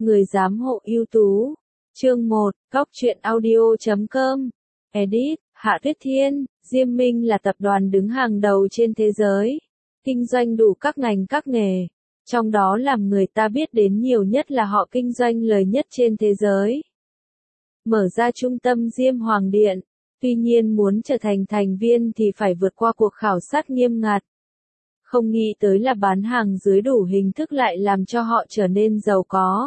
Người giám hộ ưu tú. Chương 1, Góc truyện audio.com. Edit, Hạ Tuyết Thiên. Diêm Minh là tập đoàn đứng hàng đầu trên thế giới. Kinh doanh đủ các ngành các nghề. Trong đó làm người ta biết đến nhiều nhất là họ kinh doanh lời nhất trên thế giới. Mở ra trung tâm Diêm Hoàng Điện. Tuy nhiên muốn trở thành thành viên thì phải vượt qua cuộc khảo sát nghiêm ngặt. Không nghĩ tới là bán hàng dưới đủ hình thức lại làm cho họ trở nên giàu có.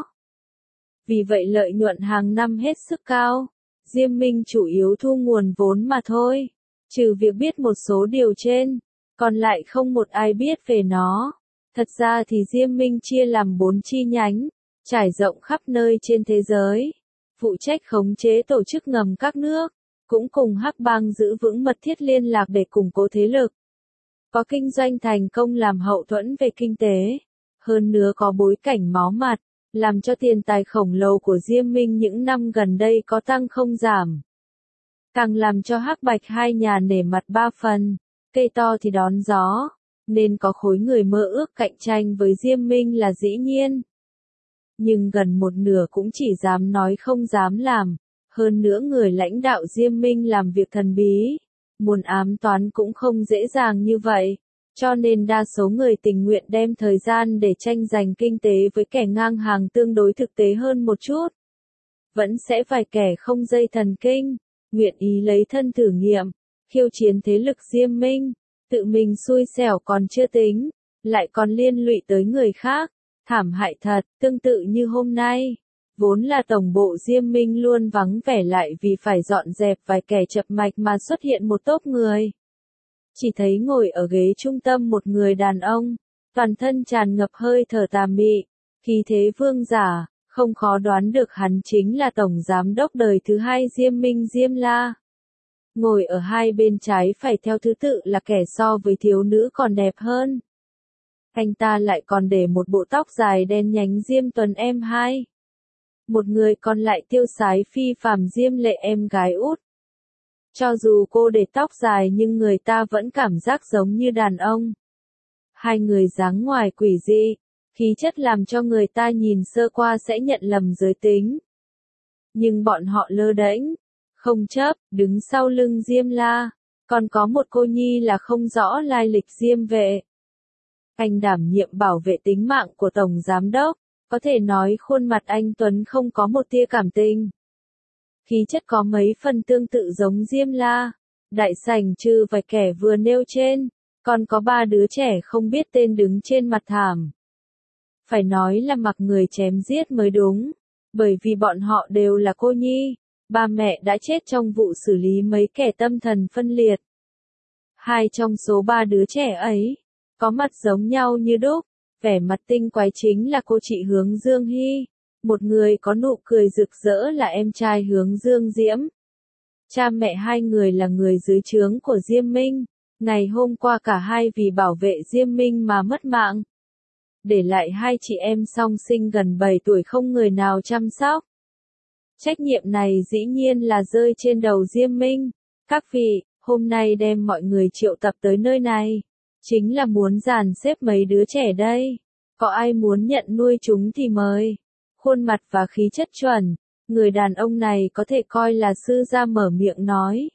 Vì vậy lợi nhuận hàng năm hết sức cao. Diêm Minh chủ yếu thu nguồn vốn mà thôi. Trừ việc biết một số điều trên, còn lại không một ai biết về nó. Thật ra thì Diêm Minh chia làm 4 chi nhánh, trải rộng khắp nơi trên thế giới. Phụ trách khống chế tổ chức ngầm các nước, cũng cùng Hắc Bang giữ vững mật thiết liên lạc để củng cố thế lực. Có kinh doanh thành công làm hậu thuẫn về kinh tế. Hơn nữa có bối cảnh máu mặt, làm cho tiền tài khổng lồ của Diêm Minh những năm gần đây có tăng không giảm. Càng làm cho Hắc Bạch hai nhà nể mặt 3 phần, cây to thì đón gió, nên có khối người mơ ước cạnh tranh với Diêm Minh là dĩ nhiên. Nhưng gần một nửa cũng chỉ dám nói không dám làm, hơn nữa người lãnh đạo Diêm Minh làm việc thần bí, muốn ám toán cũng không dễ dàng như vậy. Cho nên đa số người tình nguyện đem thời gian để tranh giành kinh tế với kẻ ngang hàng tương đối thực tế hơn một chút. Vẫn sẽ vài kẻ không dây thần kinh, nguyện ý lấy thân thử nghiệm, khiêu chiến thế lực Diêm Minh, tự mình xui xẻo còn chưa tính, lại còn liên lụy tới người khác, thảm hại thật, tương tự như hôm nay. Vốn là tổng bộ Diêm Minh luôn vắng vẻ lại vì phải dọn dẹp vài kẻ chập mạch mà xuất hiện một tốp người. Chỉ thấy ngồi ở ghế trung tâm một người đàn ông, toàn thân tràn ngập hơi thở tà mị, khí thế vương giả, không khó đoán được hắn chính là tổng giám đốc đời thứ hai Diêm Minh Diêm La. Ngồi ở hai bên trái phải theo thứ tự là kẻ so với thiếu nữ còn đẹp hơn. Anh ta lại còn để một bộ tóc dài đen nhánh Diêm Tuấn em hai. Một người còn lại tiêu sái phi phàm Diêm Lệ em gái út. Cho dù cô để tóc dài nhưng người ta vẫn cảm giác giống như đàn ông. Hai người dáng ngoài quỷ dị, khí chất làm cho người ta nhìn sơ qua sẽ nhận lầm giới tính. Nhưng bọn họ lơ đễnh, không chấp, đứng sau lưng Diêm La, còn có một cô nhi là không rõ lai lịch Diêm Vệ. Anh đảm nhiệm bảo vệ tính mạng của Tổng Giám Đốc, có thể nói khuôn mặt anh Tuấn không có một tia cảm tình. Khí chất có mấy phần tương tự giống Diêm La. Đại sảnh trừ vài kẻ vừa nêu trên, còn có 3 đứa trẻ không biết tên đứng trên mặt thảm. Phải nói là mặc người chém giết mới đúng, bởi vì bọn họ đều là cô nhi, ba mẹ đã chết trong vụ xử lý mấy kẻ tâm thần phân liệt. 2 trong số 3 đứa trẻ ấy, có mặt giống nhau như đúc, vẻ mặt tinh quái chính là cô chị Hướng Dương Hy. Một người có nụ cười rực rỡ là em trai Hướng Dương Diễm. Cha mẹ hai người là người dưới trướng của Diêm Minh. Ngày hôm qua cả hai vì bảo vệ Diêm Minh mà mất mạng. Để lại 2 chị em song sinh gần 7 tuổi không người nào chăm sóc. Trách nhiệm này dĩ nhiên là rơi trên đầu Diêm Minh. Các vị, hôm nay đem mọi người triệu tập tới nơi này, chính là muốn dàn xếp mấy đứa trẻ đây. Có ai muốn nhận nuôi chúng thì mời. Khuôn mặt và khí chất chuẩn, người đàn ông này có thể coi là sư gia mở miệng nói.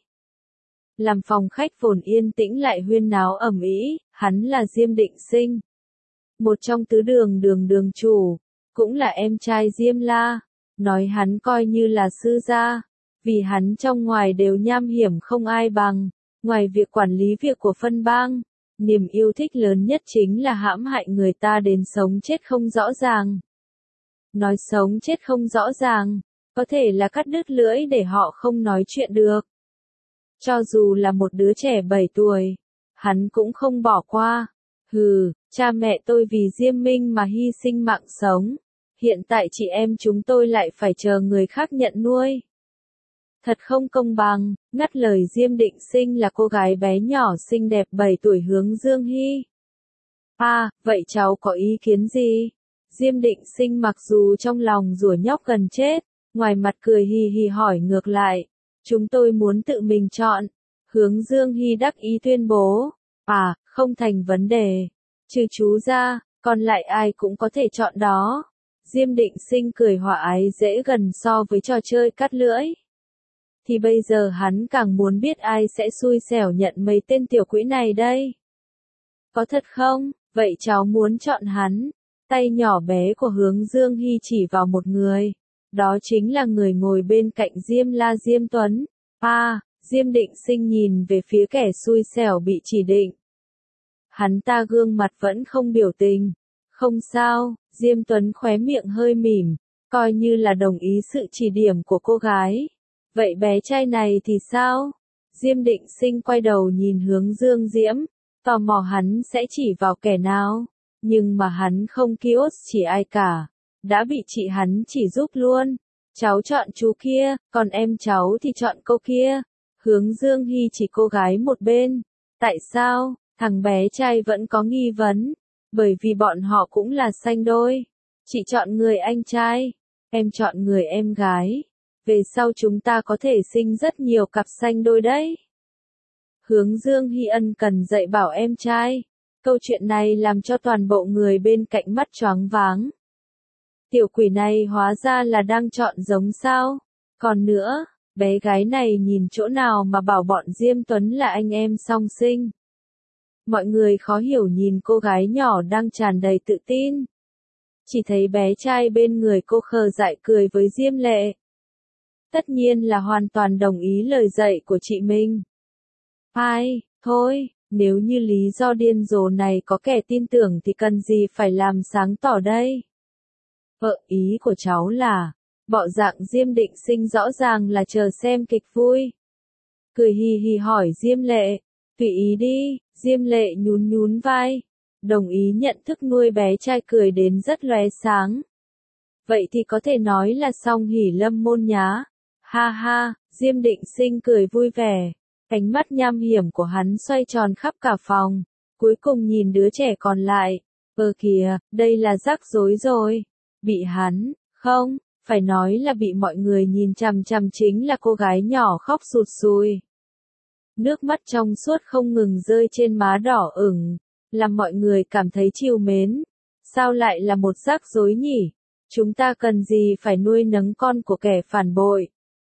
Làm phòng khách vốn yên tĩnh lại huyên náo ầm ĩ, hắn là Diêm Định Sinh. Một trong tứ đường chủ, cũng là em trai Diêm La, nói hắn coi như là sư gia, vì hắn trong ngoài đều nham hiểm không ai bằng, ngoài việc quản lý việc của phân bang, niềm yêu thích lớn nhất chính là hãm hại người ta đến sống chết không rõ ràng. Nói sống chết không rõ ràng, có thể là cắt đứt lưỡi để họ không nói chuyện được. Cho dù là một đứa trẻ 7 tuổi, hắn cũng không bỏ qua. Hừ, cha mẹ tôi vì Diêm Minh mà hy sinh mạng sống. Hiện tại chị em chúng tôi lại phải chờ người khác nhận nuôi. Thật không công bằng, ngắt lời Diêm Định Sinh là cô gái bé nhỏ xinh đẹp 7 tuổi Hướng Dương Hy. À, vậy cháu có ý kiến gì? Diêm Định Sinh mặc dù trong lòng rủa nhóc gần chết, ngoài mặt cười hì hì hỏi ngược lại. Chúng tôi muốn tự mình chọn. Hướng Dương Hy đắc ý tuyên bố. À, không thành vấn đề. Trừ chú ra, còn lại ai cũng có thể chọn đó. Diêm Định Sinh cười hòa ái dễ gần so với trò chơi cắt lưỡi. Thì bây giờ hắn càng muốn biết ai sẽ xui xẻo nhận mấy tên tiểu quỷ này đây. Có thật không? Vậy cháu muốn chọn hắn. Tay nhỏ bé của Hướng Dương Hy chỉ vào một người. Đó chính là người ngồi bên cạnh Diêm La Diêm Tuấn. Diêm Định Sinh nhìn về phía kẻ xui xẻo bị chỉ định. Hắn ta gương mặt vẫn không biểu tình. Không sao, Diêm Tuấn khóe miệng hơi mỉm, coi như là đồng ý sự chỉ điểm của cô gái. Vậy bé trai này thì sao? Diêm Định Sinh quay đầu nhìn Hướng Dương Diễm, tò mò hắn sẽ chỉ vào kẻ nào. Nhưng mà hắn không kiosk chỉ ai cả, đã bị chị hắn chỉ giúp luôn. Cháu chọn chú kia, còn em cháu thì chọn cô kia. Hướng Dương Hy chỉ cô gái một bên. Tại sao? Thằng bé trai vẫn có nghi vấn. Bởi vì bọn họ cũng là sanh đôi. Chị chọn người anh trai, em chọn người em gái. Về sau chúng ta có thể sinh rất nhiều cặp sanh đôi đấy. Hướng Dương Hy ân cần dạy bảo em trai. Câu chuyện này làm cho toàn bộ người bên cạnh mắt choáng váng. Tiểu quỷ này hóa ra là đang chọn giống sao? Còn nữa, bé gái này nhìn chỗ nào mà bảo bọn Diêm Tuấn là anh em song sinh? Mọi người khó hiểu nhìn cô gái nhỏ đang tràn đầy tự tin. Chỉ thấy bé trai bên người cô khờ dại cười với Diêm Lệ. Tất nhiên là hoàn toàn đồng ý lời dạy của chị mình. Thôi, nếu như lý do điên rồ này có kẻ tin tưởng thì cần gì phải làm sáng tỏ đây. Ý của cháu là, bộ dạng Diêm Định Sinh rõ ràng là chờ xem kịch vui. Cười hì hì hỏi Diêm Lệ, tùy ý đi, Diêm Lệ nhún vai, đồng ý nhận thức nuôi bé trai cười đến rất lóe sáng. Vậy thì có thể nói là xong hỉ lâm môn nhá. Ha, Diêm Định Sinh cười vui vẻ, ánh mắt nham hiểm của hắn xoay tròn khắp cả phòng, cuối cùng nhìn đứa trẻ còn lại. Kìa, đây là rắc rối rồi. Bị hắn, không, phải nói là bị mọi người nhìn chằm chằm chính là cô gái nhỏ khóc sụt sùi. Nước mắt trong suốt không ngừng rơi trên má đỏ ửng, làm mọi người cảm thấy trìu mến. Sao lại là một rắc rối nhỉ? Chúng ta cần gì phải nuôi nấng con của kẻ phản bội?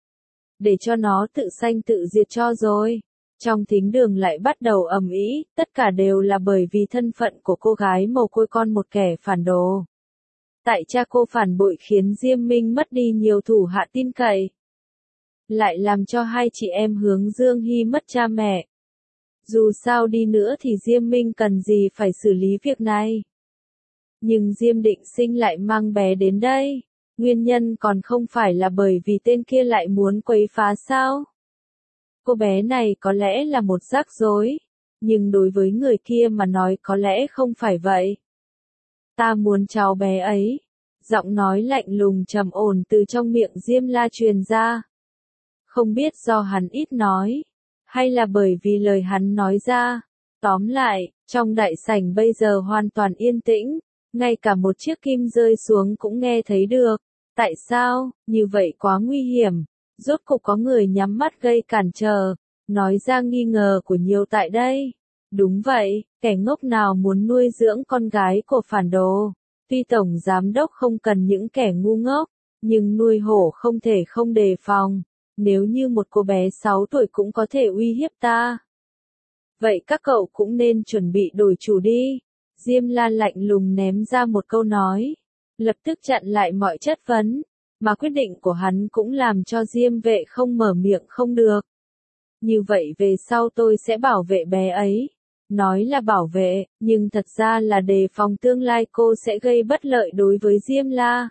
Để cho nó tự sanh tự diệt cho rồi. Trong thính đường lại bắt đầu ầm ĩ, tất cả đều là bởi vì thân phận của cô gái mồ côi con một kẻ phản đồ. Tại cha cô phản bội khiến Diêm Minh mất đi nhiều thủ hạ tin cậy. Lại làm cho hai chị em Hướng Dương Hy mất cha mẹ. Dù sao đi nữa thì Diêm Minh cần gì phải xử lý việc này. Nhưng Diêm Định Sinh lại mang bé đến đây. Nguyên nhân còn không phải là bởi vì tên kia lại muốn quấy phá sao? Cô bé này có lẽ là một rắc rối. Nhưng đối với người kia mà nói có lẽ không phải vậy. Ta muốn cháu bé ấy. Giọng nói lạnh lùng trầm ổn từ trong miệng Diêm La truyền ra. Không biết do hắn ít nói, hay là bởi vì lời hắn nói ra. Tóm lại, trong đại sảnh bây giờ hoàn toàn yên tĩnh, ngay cả một chiếc kim rơi xuống cũng nghe thấy được. Tại sao, như vậy quá nguy hiểm. Rốt cục có người nhắm mắt gây cản trở, nói ra nghi ngờ của nhiều tại đây. Đúng vậy, kẻ ngốc nào muốn nuôi dưỡng con gái của phản đồ. Tuy tổng giám đốc không cần những kẻ ngu ngốc, nhưng nuôi hổ không thể không đề phòng. Nếu như một cô bé 6 tuổi cũng có thể uy hiếp ta. Vậy các cậu cũng nên chuẩn bị đổi chủ đi. Diêm La lạnh lùng ném ra một câu nói. Lập tức chặn lại mọi chất vấn. Mà quyết định của hắn cũng làm cho Diêm Vệ không mở miệng không được. Như vậy về sau tôi sẽ bảo vệ bé ấy. Nói là bảo vệ, nhưng thật ra là đề phòng tương lai cô sẽ gây bất lợi đối với Diêm La.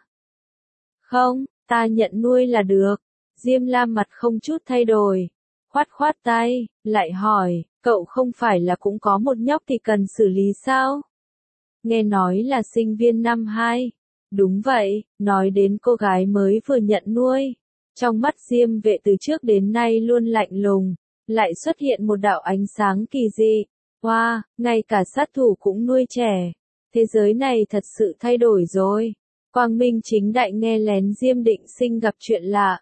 Không, ta nhận nuôi là được. Diêm La mặt không chút thay đổi. Khoát tay, lại hỏi, cậu không phải là cũng có một nhóc thì cần xử lý sao? Nghe nói là sinh viên năm 2. Đúng vậy, nói đến cô gái mới vừa nhận nuôi. Trong mắt Diêm Vệ từ trước đến nay luôn lạnh lùng, lại xuất hiện một đạo ánh sáng kỳ dị. Wow, ngay cả sát thủ cũng nuôi trẻ. Thế giới này thật sự thay đổi rồi. Quang Minh chính đại nghe lén Diêm Định Sinh gặp chuyện lạ.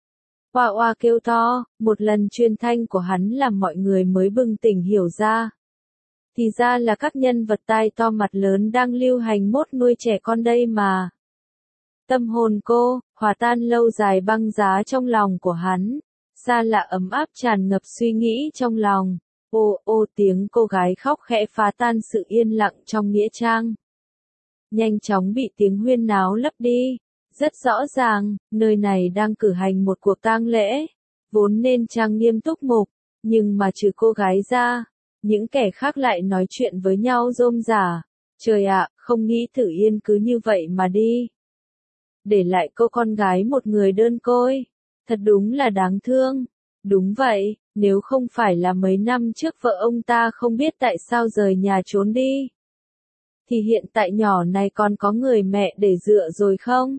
Oa kêu to, một lần truyền thanh của hắn làm mọi người mới bừng tỉnh hiểu ra. Thì ra là các nhân vật tai to mặt lớn đang lưu hành mốt nuôi trẻ con đây mà. Tâm hồn cô, hòa tan lâu dài băng giá trong lòng của hắn. Xa lạ ấm áp tràn ngập suy nghĩ trong lòng. Ô ô tiếng cô gái khóc khẽ phá tan sự yên lặng trong nghĩa trang. Nhanh chóng bị tiếng huyên náo lấp đi. Rất rõ ràng, nơi này đang cử hành một cuộc tang lễ. Vốn nên trang nghiêm túc mục, nhưng mà trừ cô gái ra, những kẻ khác lại nói chuyện với nhau rôm rả. Trời ạ, không nghĩ Tử Yên cứ như vậy mà đi. Để lại cô con gái một người đơn côi. Thật đúng là đáng thương. Đúng vậy, nếu không phải là mấy năm trước vợ ông ta không biết tại sao rời nhà trốn đi, thì hiện tại nhỏ này còn có người mẹ để dựa rồi không?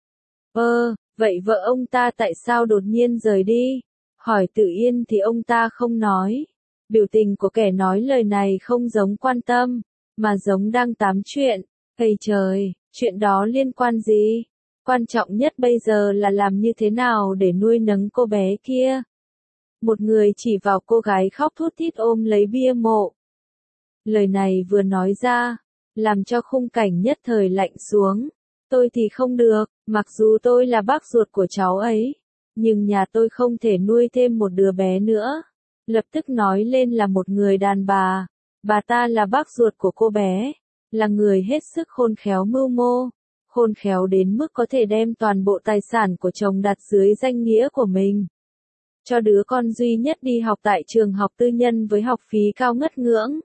Vậy vợ ông ta tại sao đột nhiên rời đi? Hỏi Tử Yên thì ông ta không nói. Biểu tình của kẻ nói lời này không giống quan tâm, mà giống đang tám chuyện. Ây trời, chuyện đó liên quan gì? Quan trọng nhất bây giờ là làm như thế nào để nuôi nấng cô bé kia. Một người chỉ vào cô gái khóc thút thít ôm lấy bia mộ. Lời này vừa nói ra, làm cho khung cảnh nhất thời lạnh xuống. Tôi thì không được, mặc dù tôi là bác ruột của cháu ấy, nhưng nhà tôi không thể nuôi thêm một đứa bé nữa. Lập tức nói lên là một người đàn bà ta là bác ruột của cô bé, là người hết sức khôn khéo mưu mô, khôn khéo đến mức có thể đem toàn bộ tài sản của chồng đặt dưới danh nghĩa của mình. Cho đứa con duy nhất đi học tại trường học tư nhân với học phí cao ngất ngưỡng.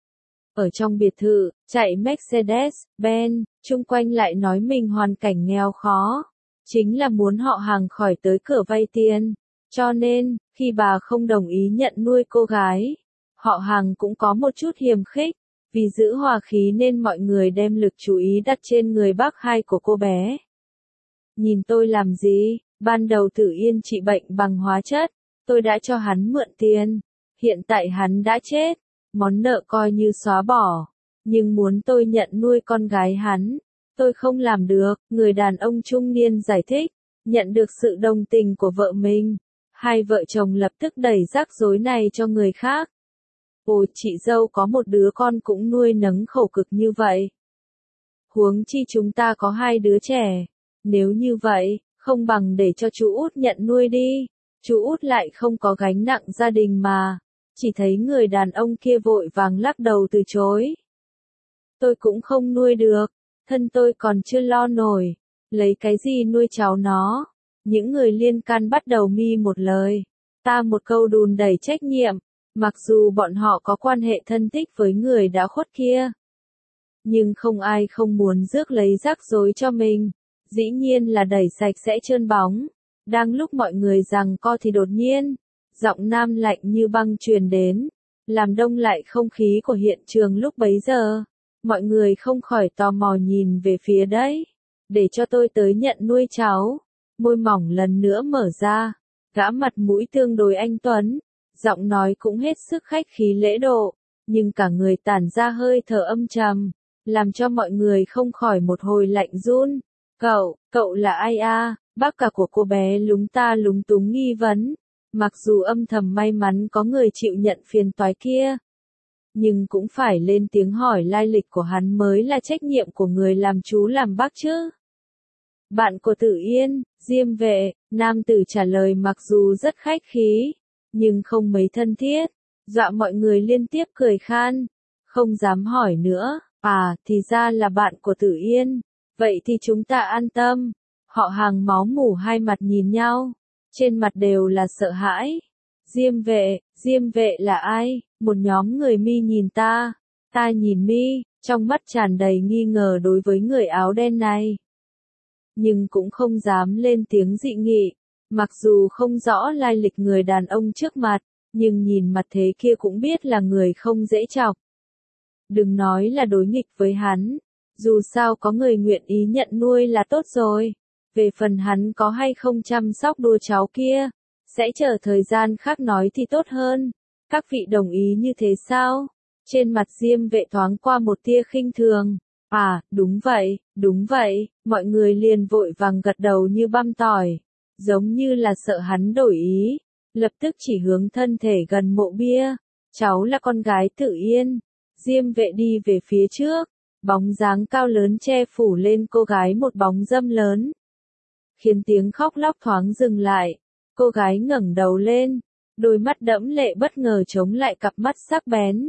Ở trong biệt thự, chạy Mercedes-Benz, chung quanh lại nói mình hoàn cảnh nghèo khó. Chính là muốn họ hàng khỏi tới cửa vay tiền. Cho nên, khi bà không đồng ý nhận nuôi cô gái, họ hàng cũng có một chút hiềm khích. Vì giữ hòa khí nên mọi người đem lực chú ý đặt trên người bác hai của cô bé. Nhìn tôi làm gì? Ban đầu Tử Yên trị bệnh bằng hóa chất, tôi đã cho hắn mượn tiền. Hiện tại hắn đã chết, món nợ coi như xóa bỏ. Nhưng muốn tôi nhận nuôi con gái hắn, tôi không làm được. Người đàn ông trung niên giải thích, nhận được sự đồng tình của vợ mình. Hai vợ chồng lập tức đẩy rắc rối này cho người khác. Ồ, chị dâu có một đứa con cũng nuôi nấng khổ cực như vậy. Huống chi chúng ta có hai đứa trẻ. Nếu như vậy, không bằng để cho chú út nhận nuôi đi. Chú út lại không có gánh nặng gia đình mà. Chỉ thấy người đàn ông kia vội vàng lắc đầu từ chối. Tôi cũng không nuôi được, thân tôi còn chưa lo nổi, lấy cái gì nuôi cháu nó. Những người liên can bắt đầu mi một lời, ta một câu đùn đẩy trách nhiệm, mặc dù bọn họ có quan hệ thân thích với người đã khuất kia. Nhưng không ai không muốn rước lấy rắc rối cho mình, dĩ nhiên là đẩy sạch sẽ trơn bóng. Đang lúc mọi người giằng co thì đột nhiên, giọng nam lạnh như băng truyền đến, làm đông lại không khí của hiện trường lúc bấy giờ. Mọi người không khỏi tò mò nhìn về phía đấy. Để cho tôi tới nhận nuôi cháu. Môi mỏng lần nữa mở ra. Gã mặt mũi tương đối anh tuấn. Giọng nói cũng hết sức khách khí lễ độ. Nhưng cả người tản ra hơi thở âm trầm. Làm cho mọi người không khỏi một hồi lạnh run. Cậu là ai a? Bác cả của cô bé lúng túng nghi vấn. Mặc dù âm thầm may mắn có người chịu nhận phiền toái kia, nhưng cũng phải lên tiếng hỏi lai lịch của hắn mới là trách nhiệm của người làm chú làm bác chứ. Bạn của Tử Yên, Diêm Vệ, nam tử trả lời mặc dù rất khách khí, nhưng không mấy thân thiết, dọa mọi người liên tiếp cười khan, không dám hỏi nữa. À, thì ra là bạn của Tử Yên, vậy thì chúng ta an tâm. Họ hàng máu mủ hai mặt nhìn nhau, trên mặt đều là sợ hãi. Diêm vệ là ai? Một nhóm người mi nhìn ta nhìn mi, trong mắt tràn đầy nghi ngờ đối với người áo đen này. Nhưng cũng không dám lên tiếng dị nghị, mặc dù không rõ lai lịch người đàn ông trước mặt, nhưng nhìn mặt thế kia cũng biết là người không dễ chọc. Đừng nói là đối nghịch với hắn, dù sao có người nguyện ý nhận nuôi là tốt rồi. Về phần hắn có hay không chăm sóc đứa cháu kia, sẽ chờ thời gian khác nói thì tốt hơn. Các vị đồng ý như thế sao? Trên mặt Diêm Vệ thoáng qua một tia khinh thường. À, đúng vậy, mọi người liền vội vàng gật đầu như băm tỏi, giống như là sợ hắn đổi ý, lập tức chỉ hướng thân thể gần mộ bia. Cháu là con gái Tử Yên. Diêm Vệ đi về phía trước, Bóng dáng cao lớn che phủ lên cô gái một bóng râm lớn, khiến tiếng khóc lóc thoáng dừng lại. Cô gái ngẩng đầu lên, đôi mắt đẫm lệ bất ngờ chống lại cặp mắt sắc bén.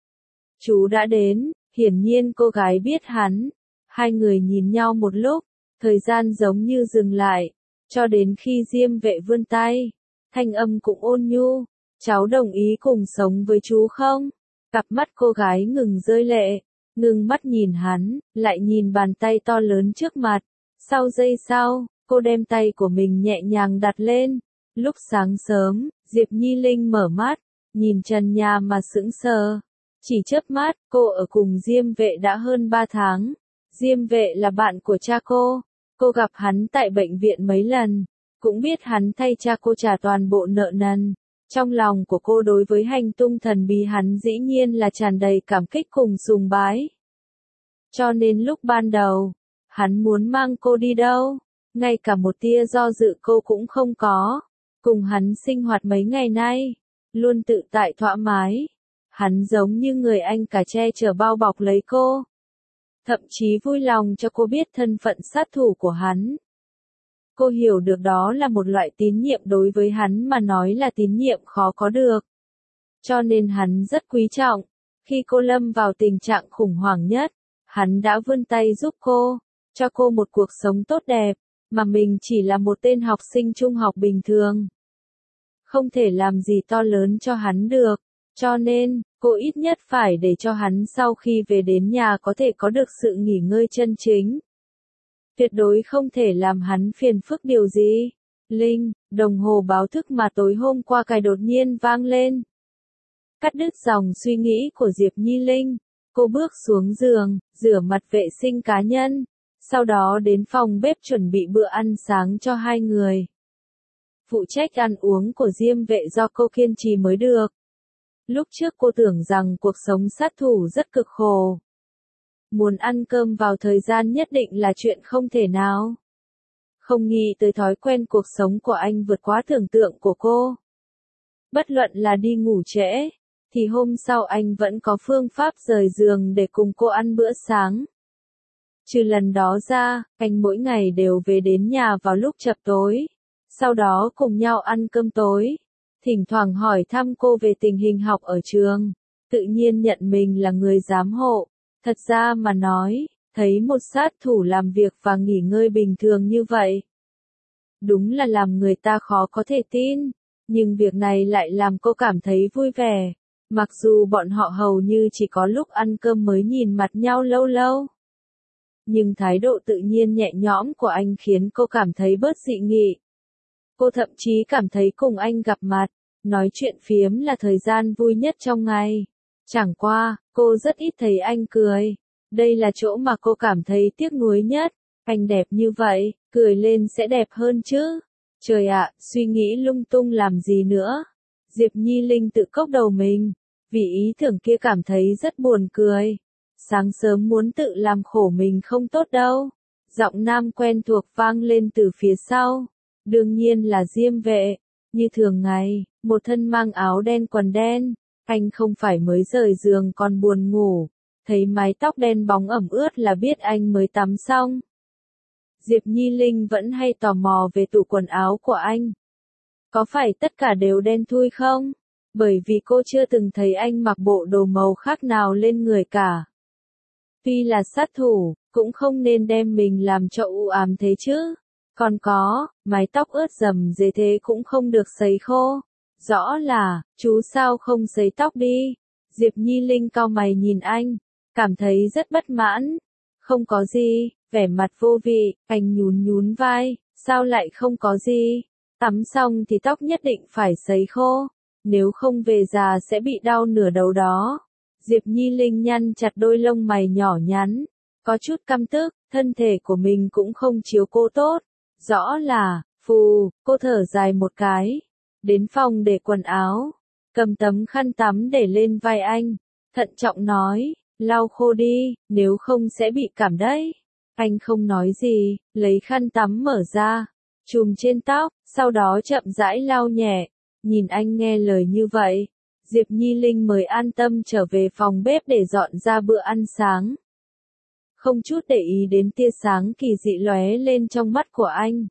Chú đã đến, hiển nhiên cô gái biết hắn. Hai người nhìn nhau một lúc, thời gian giống như dừng lại, cho đến khi Diêm Vệ vươn tay, thanh âm cũng ôn nhu, cháu đồng ý cùng sống với chú không? Cặp mắt cô gái ngừng rơi lệ, ngừng mắt nhìn hắn, lại nhìn bàn tay to lớn trước mặt. Sau giây sau, cô đem tay của mình nhẹ nhàng đặt lên. Lúc sáng sớm, Diệp Nhi Linh mở mắt, nhìn trần nhà mà sững sờ. Chỉ chớp mắt, cô ở cùng Diêm Vệ đã hơn 3 tháng. Diêm Vệ là bạn của cha cô gặp hắn tại bệnh viện mấy lần, cũng biết hắn thay cha cô trả toàn bộ nợ nần. Trong lòng của cô đối với hành tung thần bí hắn dĩ nhiên là tràn đầy cảm kích cùng sùng bái. Cho nên lúc ban đầu, hắn muốn mang cô đi đâu, ngay cả một tia do dự cô cũng không có. Cùng hắn sinh hoạt mấy ngày nay, luôn tự tại thoải mái. Hắn giống như người anh cả che chở bao bọc lấy cô. Thậm chí vui lòng cho cô biết thân phận sát thủ của hắn. Cô hiểu được đó là một loại tín nhiệm đối với hắn mà nói là tín nhiệm khó có được. Cho nên hắn rất quý trọng. Khi cô lâm vào tình trạng khủng hoảng nhất, hắn đã vươn tay giúp cô, cho cô một cuộc sống tốt đẹp, mà mình chỉ là một tên học sinh trung học bình thường. Không thể làm gì to lớn cho hắn được, cho nên, cô ít nhất phải để cho hắn sau khi về đến nhà có thể có được sự nghỉ ngơi chân chính. Tuyệt đối không thể làm hắn phiền phức điều gì. Linh, đồng hồ báo thức mà tối hôm qua cài đột nhiên vang lên. Cắt đứt dòng suy nghĩ của Diệp Nhi Linh, cô bước xuống giường, rửa mặt vệ sinh cá nhân, sau đó đến phòng bếp chuẩn bị bữa ăn sáng cho hai người. Phụ trách ăn uống của Diêm Vệ do cô kiên trì mới được. Lúc trước cô tưởng rằng cuộc sống sát thủ rất cực khổ. Muốn ăn cơm vào thời gian nhất định là chuyện không thể nào. Không nghĩ tới thói quen cuộc sống của anh vượt quá tưởng tượng của cô. Bất luận là đi ngủ trễ, thì hôm sau anh vẫn có phương pháp rời giường để cùng cô ăn bữa sáng. Trừ lần đó ra, anh mỗi ngày đều về đến nhà vào lúc chập tối. Sau đó cùng nhau ăn cơm tối. Thỉnh thoảng hỏi thăm cô về tình hình học ở trường. Tự nhiên nhận mình là người giám hộ. Thật ra mà nói, thấy một sát thủ làm việc và nghỉ ngơi bình thường như vậy. Đúng là làm người ta khó có thể tin. Nhưng việc này lại làm cô cảm thấy vui vẻ. Mặc dù bọn họ hầu như chỉ có lúc ăn cơm mới nhìn mặt nhau lâu lâu. Nhưng thái độ tự nhiên nhẹ nhõm của anh khiến cô cảm thấy bớt dị nghị. Cô thậm chí cảm thấy cùng anh gặp mặt, nói chuyện phiếm là thời gian vui nhất trong ngày. Chẳng qua, cô rất ít thấy anh cười. Đây là chỗ mà cô cảm thấy tiếc nuối nhất. Anh đẹp như vậy, cười lên sẽ đẹp hơn chứ. Trời ạ, suy nghĩ lung tung làm gì nữa. Diệp Nhi Linh tự cốc đầu mình, vì ý tưởng kia cảm thấy rất buồn cười. Sáng sớm muốn tự làm khổ mình không tốt đâu. Giọng nam quen thuộc vang lên từ phía sau. Đương nhiên là Diêm Vệ. Như thường ngày, một thân mang áo đen quần đen. Anh không phải mới rời giường còn buồn ngủ. Thấy mái tóc đen bóng ẩm ướt là biết anh mới tắm xong. Diệp Nhi Linh vẫn hay tò mò về tủ quần áo của anh. Có phải tất cả đều đen thui không? Bởi vì cô chưa từng thấy anh mặc bộ đồ màu khác nào lên người cả. Tuy là sát thủ, cũng không nên đem mình làm cho u ám thế chứ. Còn có, mái tóc ướt rầm rề thế cũng không được sấy khô. Rõ là, chú sao không sấy tóc đi. Diệp Nhi Linh cau mày nhìn anh, cảm thấy rất bất mãn. Không có gì, vẻ mặt vô vị, anh nhún nhún vai, sao lại không có gì. Tắm xong thì tóc nhất định phải sấy khô, nếu không về già sẽ bị đau nửa đầu đó. Diệp Nhi Linh nhăn chặt đôi lông mày nhỏ nhắn, có chút căm tức, thân thể của mình cũng không chiếu cô tốt. Rõ là, phù, cô thở dài một cái, đến phòng để quần áo, cầm tấm khăn tắm để lên vai anh, thận trọng nói, lau khô đi, nếu không sẽ bị cảm đấy. Anh không nói gì, lấy khăn tắm mở ra, chùm trên tóc, sau đó chậm rãi lau nhẹ. Nhìn anh nghe lời như vậy, Diệp Nhi Linh mới an tâm trở về phòng bếp để dọn ra bữa ăn sáng. không chút để ý đến tia sáng kỳ dị lóe lên trong mắt của anh.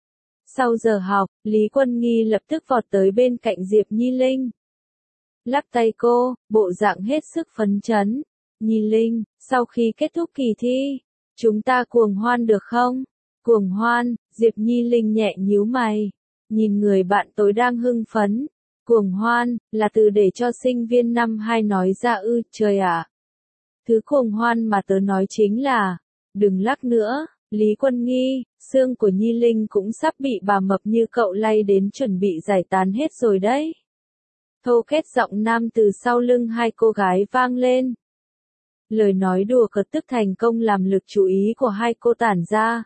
Sau giờ học, Lý Quân Nghi lập tức vọt tới bên cạnh Diệp Nhi Linh. Lắc tay cô, bộ dạng hết sức phấn chấn. Nhi Linh, sau khi kết thúc kỳ thi, chúng ta cuồng hoan được không? Cuồng hoan, Diệp Nhi Linh nhẹ nhíu mày. Nhìn người bạn tối đang hưng phấn. Cuồng hoan, là từ để cho sinh viên năm 2 nói ra ư, trời ạ. Thứ cuồng hoan mà tớ nói chính là, đừng lắc nữa, Lý Quân Nghi, xương của Nhi Linh cũng sắp bị bà mập như cậu lay đến chuẩn bị giải tán hết rồi đấy. Thô kết giọng nam từ sau lưng hai cô gái vang lên. Lời nói đùa cợt tức thành công làm lực chú ý của hai cô tản ra.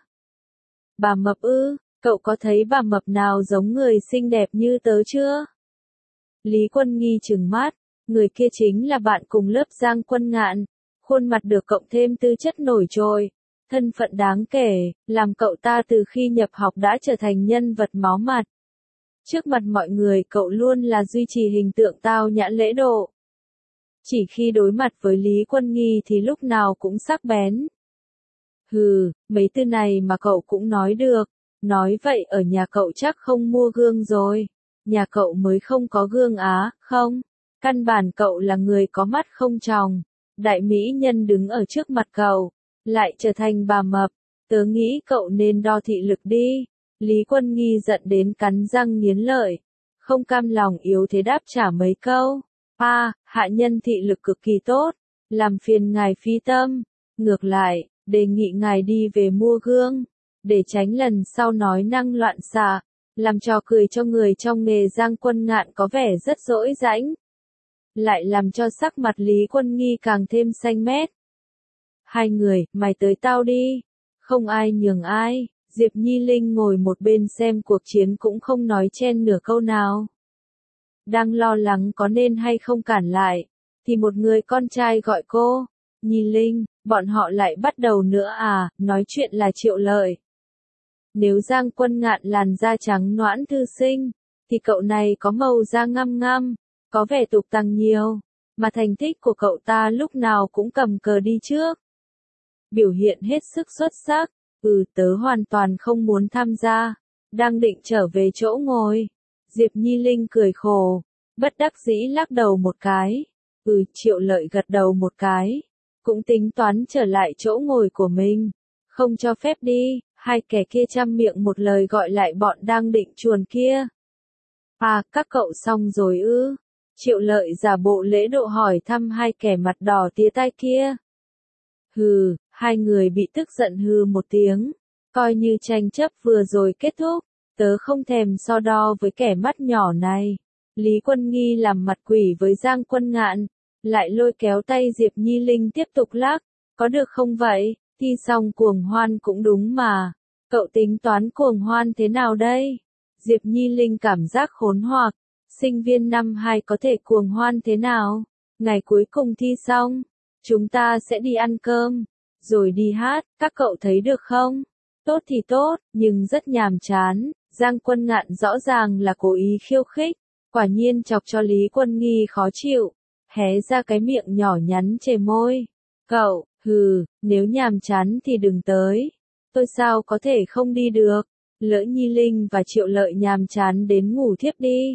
Bà mập ư, cậu có thấy bà mập nào giống người xinh đẹp như tớ chưa? Lý Quân Nghi trừng mắt, người kia chính là bạn cùng lớp Giang Quân Ngạn, khuôn mặt được cộng thêm tư chất nổi trội, thân phận đáng kể, làm cậu ta từ khi nhập học đã trở thành nhân vật máu mặt. Trước mặt mọi người cậu luôn là duy trì hình tượng tao nhã lễ độ. Chỉ khi đối mặt với Lý Quân Nghi thì lúc nào cũng sắc bén. Hừ, mấy từ này mà cậu cũng nói được, nói vậy ở nhà cậu chắc không mua gương rồi. Nhà cậu mới không có gương á, không? Căn bản cậu là người có mắt không tròng. Đại mỹ nhân đứng ở trước mặt cậu, lại trở thành bà mập. Tớ nghĩ cậu nên đo thị lực đi. Lý Quân Nghi giận đến cắn răng nghiến lợi. Không cam lòng yếu thế đáp trả mấy câu. Hạ nhân thị lực cực kỳ tốt. Làm phiền ngài phí tâm. Ngược lại, đề nghị ngài đi về mua gương. Để tránh lần sau nói năng loạn xạ. Làm trò cười cho người trong nghề. Giang Quân Ngạn có vẻ rất dỗi dãnh. Lại làm cho sắc mặt Lý Quân Nghi càng thêm xanh mét. Hai người, mày tới tao đi. Không ai nhường ai. Diệp Nhi Linh ngồi một bên xem cuộc chiến cũng không nói chen nửa câu nào. Đang lo lắng có nên hay không cản lại, thì một người con trai gọi cô. Nhi Linh, bọn họ lại bắt đầu nữa à, nói chuyện là Triệu Lợi. Nếu Giang Quân Ngạn làn da trắng nõn thư sinh, thì cậu này có màu da ngăm ngăm, có vẻ tục tằng nhiều, mà thành tích của cậu ta lúc nào cũng cầm cờ đi trước. Biểu hiện hết sức xuất sắc, tớ hoàn toàn không muốn tham gia, đang định trở về chỗ ngồi. Diệp Nhi Linh cười khổ, bất đắc dĩ lắc đầu một cái. Triệu Lợi gật đầu một cái, cũng tính toán trở lại chỗ ngồi của mình. Không cho phép đi, hai kẻ kia trăm miệng một lời gọi lại bọn đang định chuồn kia. Các cậu xong rồi ư? Triệu Lợi giả bộ lễ độ hỏi thăm hai kẻ mặt đỏ tía tai kia. Hừ, hai người bị tức giận hừ một tiếng. Coi như tranh chấp vừa rồi kết thúc, tớ không thèm so đo với kẻ mắt nhỏ này. Lý Quân Nghi làm mặt quỷ với Giang Quân Ngạn, lại lôi kéo tay Diệp Nhi Linh tiếp tục lắc. Có được không vậy? Thi xong cuồng hoan cũng đúng mà. Cậu tính toán cuồng hoan thế nào đây? Diệp Nhi Linh cảm giác khốn hoặc. Sinh viên năm 2 có thể cuồng hoan thế nào? Ngày cuối cùng thi xong, chúng ta sẽ đi ăn cơm, rồi đi hát, các cậu thấy được không? Tốt thì tốt, nhưng rất nhàm chán. Giang Quân Ngạn rõ ràng là cố ý khiêu khích, quả nhiên chọc cho Lý Quân Nghi khó chịu, hé ra cái miệng nhỏ nhắn chề môi. Cậu, nếu nhàm chán thì đừng tới. Tôi sao có thể không đi được? Lỡ Nhi Linh và Triệu Lợi nhàm chán đến ngủ thiếp đi.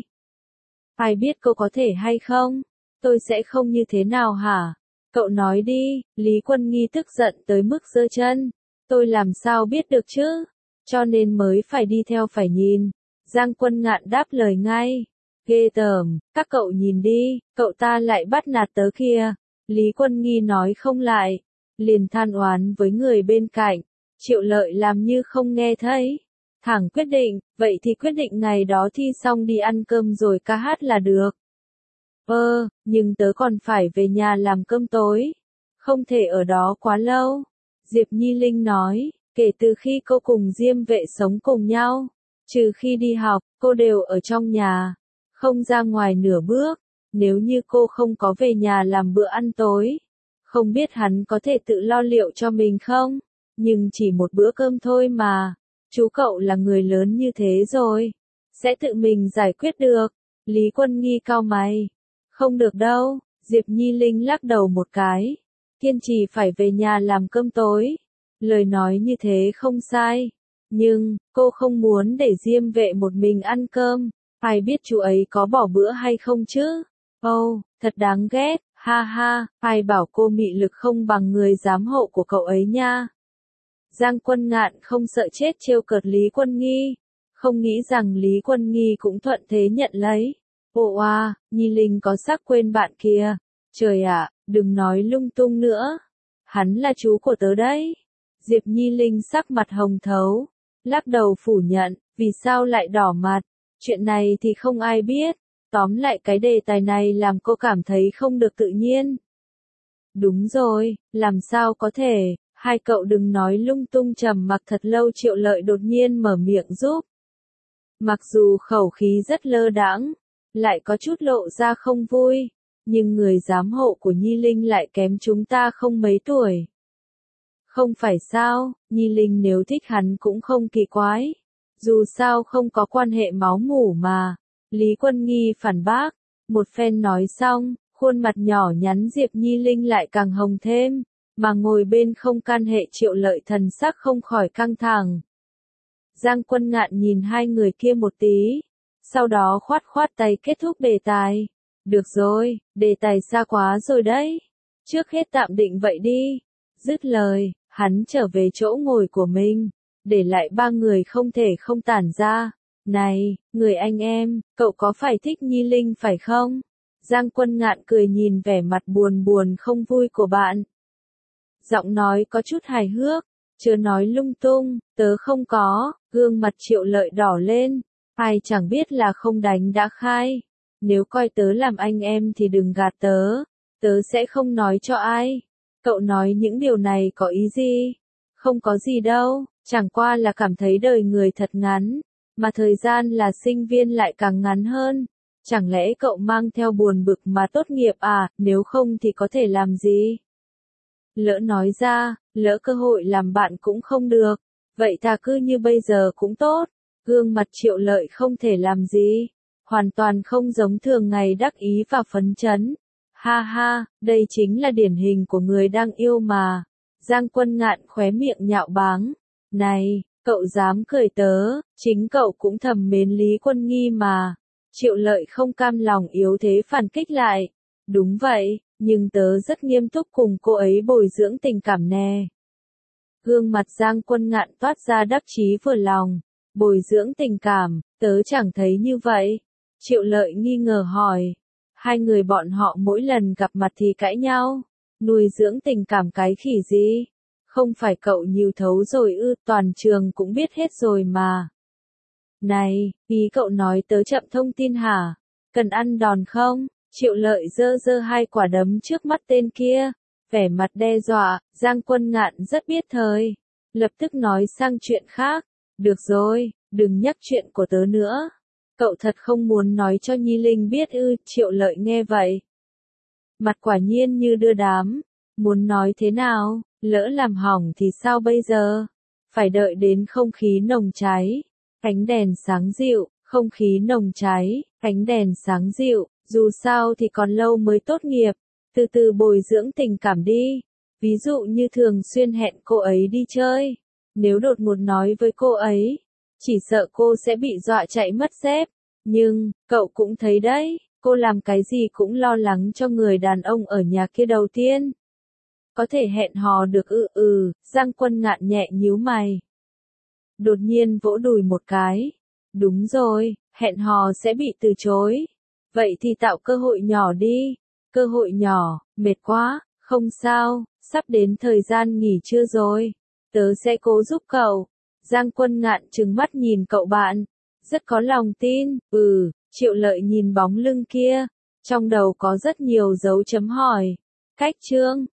Ai biết cô có thể hay không? Tôi sẽ không như thế nào hả? Cậu nói đi. Lý Quân Nghi tức giận tới mức giơ chân. Tôi làm sao biết được chứ? Cho nên mới phải đi theo phải nhìn. Giang Quân Ngạn đáp lời ngay. Ghê tởm, các cậu nhìn đi, cậu ta lại bắt nạt tớ kìa. Lý Quân Nghi nói không lại, liền than oán với người bên cạnh. Triệu Lợi làm như không nghe thấy. Thẳng quyết định, vậy thì quyết định ngày đó thi xong đi ăn cơm rồi ca hát là được. Nhưng tớ còn phải về nhà làm cơm tối. Không thể ở đó quá lâu. Diệp Nhi Linh nói, kể từ khi cô cùng Diêm Vệ sống cùng nhau, trừ khi đi học, cô đều ở trong nhà, không ra ngoài nửa bước. Nếu như cô không có về nhà làm bữa ăn tối, không biết hắn có thể tự lo liệu cho mình không? Nhưng chỉ một bữa cơm thôi mà. Chú cậu là người lớn như thế rồi, sẽ tự mình giải quyết được. Lý Quân Nghi cau mày. Không được đâu, Diệp Nhi Linh lắc đầu một cái. kiên trì phải về nhà làm cơm tối. Lời nói như thế không sai. Nhưng, cô không muốn để Diêm Vệ một mình ăn cơm. Ai biết chú ấy có bỏ bữa hay không chứ? Ồ, thật đáng ghét, ha ha, ai bảo cô mị lực không bằng người giám hộ của cậu ấy nha. Giang Quân Ngạn không sợ chết trêu cợt Lý Quân Nghi. Không nghĩ rằng Lý Quân Nghi cũng thuận thế nhận lấy. Ồ à, Nhi Linh có sắc quên bạn kìa. Trời ạ, đừng nói lung tung nữa. Hắn là chú của tớ đấy. Diệp Nhi Linh sắc mặt hồng thấu. Lắc đầu phủ nhận, vì sao lại đỏ mặt. Chuyện này thì không ai biết. Tóm lại cái đề tài này làm cô cảm thấy không được tự nhiên. Đúng rồi, làm sao có thể, hai cậu đừng nói lung tung. Trầm mặc thật lâu Triệu Lợi đột nhiên mở miệng giúp. Mặc dù khẩu khí rất lơ đãng, lại có chút lộ ra không vui, nhưng người giám hộ của Nhi Linh lại kém chúng ta không mấy tuổi. Không phải sao, Nhi Linh nếu thích hắn cũng không kỳ quái. Dù sao không có quan hệ máu mủ mà. Lý Quân Nghi phản bác. Một phen nói xong, khuôn mặt nhỏ nhắn Diệp Nhi Linh lại càng hồng thêm. Mà ngồi bên không can hệ Triệu Lợi thần sắc không khỏi căng thẳng. Giang Quân Ngạn nhìn hai người kia một tí. Sau đó khoát khoát tay kết thúc đề tài. Được rồi, đề tài xa quá rồi đấy. Trước hết tạm định vậy đi. Dứt lời, hắn trở về chỗ ngồi của mình. Để lại ba người không thể không tản ra. Này, người anh em, cậu có phải thích Nhi Linh phải không? Giang Quân Ngạn cười nhìn vẻ mặt buồn buồn không vui của bạn. Giọng nói có chút hài hước. Chưa nói lung tung, tớ không có. Gương mặt Triệu Lợi đỏ lên. Ai chẳng biết là không đánh đã khai. Nếu coi tớ làm anh em thì đừng gạt tớ. Tớ sẽ không nói cho ai. Cậu nói những điều này có ý gì? Không có gì đâu, chẳng qua là cảm thấy đời người thật ngắn. Mà thời gian là sinh viên lại càng ngắn hơn. Chẳng lẽ cậu mang theo buồn bực mà tốt nghiệp à, nếu không thì có thể làm gì? Lỡ nói ra, lỡ cơ hội làm bạn cũng không được. Vậy thà cứ như bây giờ cũng tốt. Gương mặt Triệu Lợi không thể làm gì. Hoàn toàn không giống thường ngày đắc ý và phấn chấn. Ha ha, đây chính là điển hình của người đang yêu mà. Giang Quân Ngạn khóe miệng nhạo báng. Này, cậu dám cười tớ, chính cậu cũng thầm mến Lý Quân Nghi mà. Triệu Lợi không cam lòng yếu thế phản kích lại. Đúng vậy, nhưng tớ rất nghiêm túc cùng cô ấy bồi dưỡng tình cảm nè. Gương mặt Giang Quân Ngạn toát ra đắc chí vừa lòng. Bồi dưỡng tình cảm, tớ chẳng thấy như vậy. Triệu Lợi nghi ngờ hỏi. Hai người bọn họ mỗi lần gặp mặt thì cãi nhau. Nuôi dưỡng tình cảm cái khỉ gì? Không phải cậu nhiều thấu rồi ư, toàn trường cũng biết hết rồi mà. Này, ý cậu nói tớ chậm thông tin hả? Cần ăn đòn không? Triệu Lợi giơ giơ hai quả đấm trước mắt tên kia. Vẻ mặt đe dọa, Giang Quân Ngạn rất biết thời. Lập tức nói sang chuyện khác. Được rồi, đừng nhắc chuyện của tớ nữa. Cậu thật không muốn nói cho Nhi Linh biết ư? Triệu Lợi nghe vậy. Mặt quả nhiên như đưa đám. Muốn nói thế nào, lỡ làm hỏng thì sao bây giờ? Phải đợi đến không khí nồng cháy. Ánh đèn sáng dịu, không khí nồng cháy, ánh đèn sáng dịu. Dù sao thì còn lâu mới tốt nghiệp. Từ từ bồi dưỡng tình cảm đi. Ví dụ như thường xuyên hẹn cô ấy đi chơi. Nếu đột ngột nói với cô ấy, chỉ sợ cô sẽ bị dọa chạy mất dép. Nhưng, cậu cũng thấy đấy, cô làm cái gì cũng lo lắng cho người đàn ông ở nhà kia đầu tiên. Có thể hẹn hò được ư? Giang Quân Ngạn nhẹ nhíu mày. Đột nhiên vỗ đùi một cái. Đúng rồi, hẹn hò sẽ bị từ chối. Vậy thì tạo cơ hội nhỏ đi. Cơ hội nhỏ, mệt quá, không sao, sắp đến thời gian nghỉ trưa rồi. Tớ sẽ cố giúp cậu. Giang Quân Ngạn trừng mắt nhìn cậu bạn. Rất có lòng tin. Triệu Lợi nhìn bóng lưng kia. Trong đầu có rất nhiều dấu chấm hỏi. Cách chương